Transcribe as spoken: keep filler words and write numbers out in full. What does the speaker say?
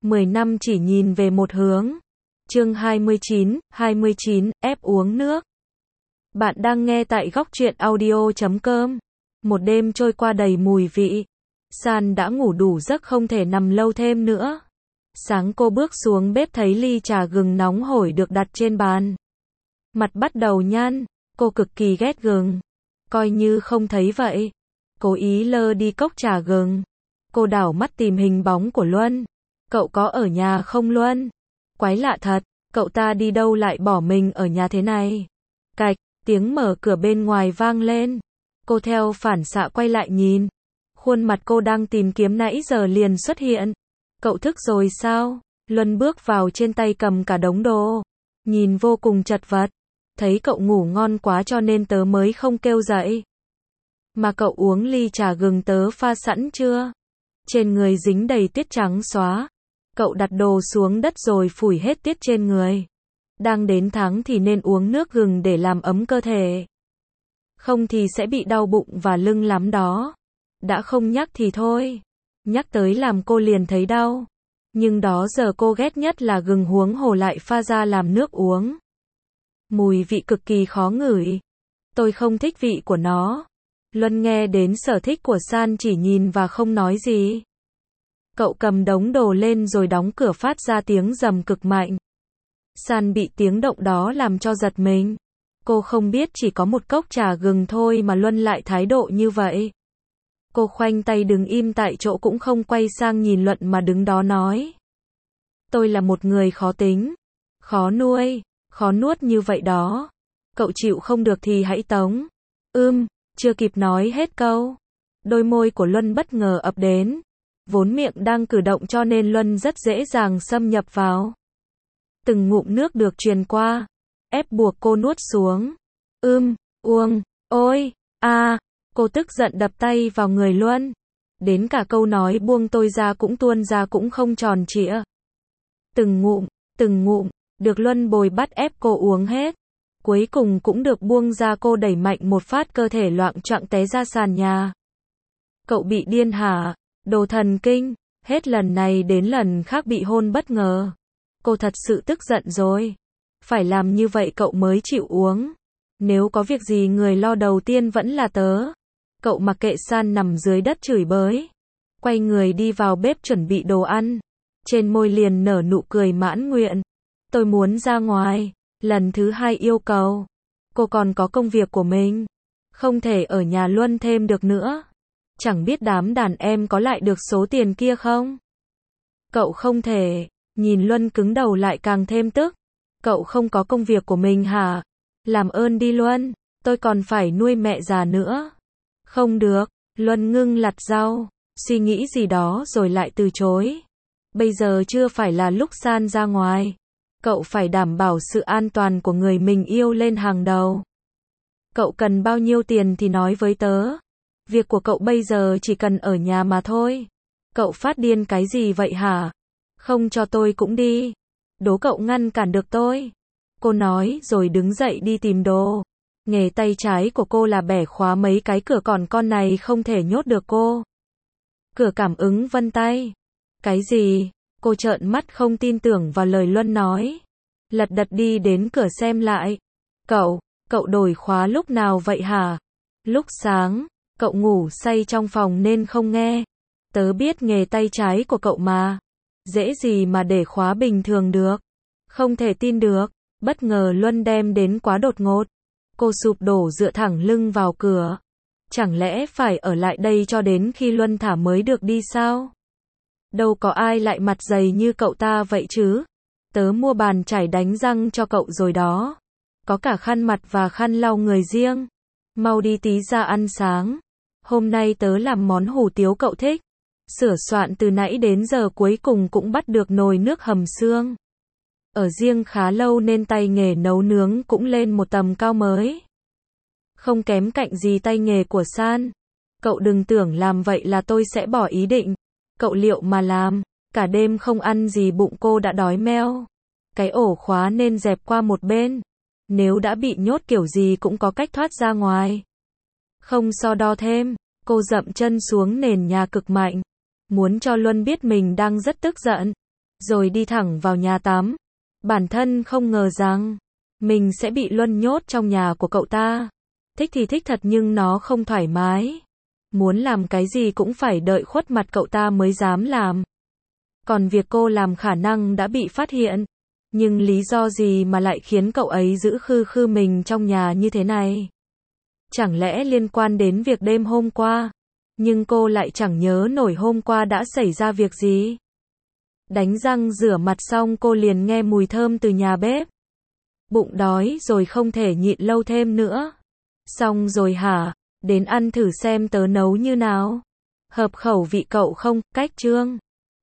mười năm chỉ nhìn về một hướng. Chương hai mươi chín, hai mươi chín, ép uống nước. Bạn đang nghe tại góc truyện audio chấm com. Một đêm trôi qua đầy mùi vị. San đã ngủ đủ giấc không thể nằm lâu thêm nữa. Sáng cô bước xuống bếp thấy ly trà gừng nóng hổi được đặt trên bàn. Mặt bắt đầu nhăn, cô cực kỳ ghét gừng. Coi như không thấy vậy. Cố ý lơ đi cốc trà gừng. Cô đảo mắt tìm hình bóng của Luân. Cậu có ở nhà không Luân? Quái lạ thật, cậu ta đi đâu lại bỏ mình ở nhà thế này? Cạch, tiếng mở cửa bên ngoài vang lên. Cô theo phản xạ quay lại nhìn. Khuôn mặt cô đang tìm kiếm nãy giờ liền xuất hiện. Cậu thức rồi sao? Luân bước vào trên tay cầm cả đống đồ. Nhìn vô cùng chật vật. Thấy cậu ngủ ngon quá cho nên tớ mới không kêu dậy. Mà cậu uống ly trà gừng tớ pha sẵn chưa? Trên người dính đầy tiết trắng xóa. Cậu đặt đồ xuống đất rồi phủi hết tiết trên người. Đang đến tháng thì nên uống nước gừng để làm ấm cơ thể. Không thì sẽ bị đau bụng và lưng lắm đó. Đã không nhắc thì thôi. Nhắc tới làm cô liền thấy đau. Nhưng đó giờ cô ghét nhất là gừng huống hồ lại pha ra làm nước uống. Mùi vị cực kỳ khó ngửi. Tôi không thích vị của nó. Luân nghe đến sở thích của San chỉ nhìn và không nói gì. Cậu cầm đống đồ lên rồi đóng cửa phát ra tiếng rầm cực mạnh. San bị tiếng động đó làm cho giật mình. Cô không biết chỉ có một cốc trà gừng thôi mà Luân lại thái độ như vậy. Cô khoanh tay đứng im tại chỗ cũng không quay sang nhìn Luận mà đứng đó nói. Tôi là một người khó tính, khó nuôi, khó nuốt như vậy đó. Cậu chịu không được thì hãy tống. Ưm, chưa kịp nói hết câu. Đôi môi của Luân bất ngờ ập đến. Vốn miệng đang cử động cho nên Luân rất dễ dàng xâm nhập vào. Từng ngụm nước được truyền qua, ép buộc cô nuốt xuống. Ưm, uông, ôi, a, à, cô tức giận đập tay vào người Luân. Đến cả câu nói buông tôi ra cũng tuôn ra cũng không tròn trịa. Từng ngụm, từng ngụm, được Luân bồi bắt ép cô uống hết. Cuối cùng cũng được buông ra cô đẩy mạnh một phát cơ thể loạng choạng té ra sàn nhà. Cậu bị điên hả? Đồ thần kinh, hết lần này đến lần khác bị hôn bất ngờ. Cô thật sự tức giận rồi. Phải làm như vậy cậu mới chịu uống. Nếu có việc gì người lo đầu tiên vẫn là tớ. Cậu mặc kệ San nằm dưới đất chửi bới. Quay người đi vào bếp chuẩn bị đồ ăn. Trên môi liền nở nụ cười mãn nguyện. Tôi muốn ra ngoài. Lần thứ hai yêu cầu. Cô còn có công việc của mình. Không thể ở nhà Luân thêm được nữa. Chẳng biết đám đàn em có lại được số tiền kia không? Cậu không thể. Nhìn Luân cứng đầu lại càng thêm tức. Cậu không có công việc của mình hả? Làm ơn đi Luân. Tôi còn phải nuôi mẹ già nữa. Không được. Luân ngưng lặt rau. Suy nghĩ gì đó rồi lại từ chối. Bây giờ chưa phải là lúc San ra ngoài. Cậu phải đảm bảo sự an toàn của người mình yêu lên hàng đầu. Cậu cần bao nhiêu tiền thì nói với tớ. Việc của cậu bây giờ chỉ cần ở nhà mà thôi. Cậu phát điên cái gì vậy hả? Không cho tôi cũng đi. Đố cậu ngăn cản được tôi. Cô nói rồi đứng dậy đi tìm đồ. Nghề tay trái của cô là bẻ khóa mấy cái cửa còn con này không thể nhốt được cô. Cửa cảm ứng vân tay. Cái gì? Cô trợn mắt không tin tưởng vào lời Luân nói. Lật đật đi đến cửa xem lại. Cậu, cậu đổi khóa lúc nào vậy hả? Lúc sáng, cậu ngủ say trong phòng nên không nghe. Tớ biết nghề tay trái của cậu mà. Dễ gì mà để khóa bình thường được. Không thể tin được. Bất ngờ Luân đem đến quá đột ngột. Cô sụp đổ dựa thẳng lưng vào cửa. Chẳng lẽ phải ở lại đây cho đến khi Luân thả mới được đi sao? Đâu có ai lại mặt dày như cậu ta vậy chứ. Tớ mua bàn chải đánh răng cho cậu rồi đó. Có cả khăn mặt và khăn lau người riêng. Mau đi tí ra ăn sáng. Hôm nay tớ làm món hủ tiếu cậu thích. Sửa soạn từ nãy đến giờ cuối cùng cũng bắt được nồi nước hầm xương. Ở riêng khá lâu nên tay nghề nấu nướng cũng lên một tầm cao mới. Không kém cạnh gì tay nghề của San. Cậu đừng tưởng làm vậy là tôi sẽ bỏ ý định. Cậu liệu mà làm, cả đêm không ăn gì bụng cô đã đói meo. Cái ổ khóa nên dẹp qua một bên. Nếu đã bị nhốt kiểu gì cũng có cách thoát ra ngoài. Không so đo thêm, cô dậm chân xuống nền nhà cực mạnh. Muốn cho Luân biết mình đang rất tức giận. rồi đi thẳng vào nhà tắm. Bản thân không ngờ rằng mình sẽ bị luân nhốt trong nhà của cậu ta. Thích thì thích thật nhưng nó không thoải mái. Muốn làm cái gì cũng phải đợi khuất mặt cậu ta mới dám làm. Còn việc cô làm khả năng đã bị phát hiện. Nhưng lý do gì mà lại khiến cậu ấy giữ khư khư mình trong nhà như thế này? Chẳng lẽ liên quan đến việc đêm hôm qua? Nhưng cô lại chẳng nhớ nổi hôm qua đã xảy ra việc gì. Đánh răng rửa mặt xong cô liền nghe mùi thơm từ nhà bếp. Bụng đói rồi không thể nhịn lâu thêm nữa. Xong rồi hả? Đến ăn thử xem tớ nấu như nào. Hợp khẩu vị cậu không? Cách Trương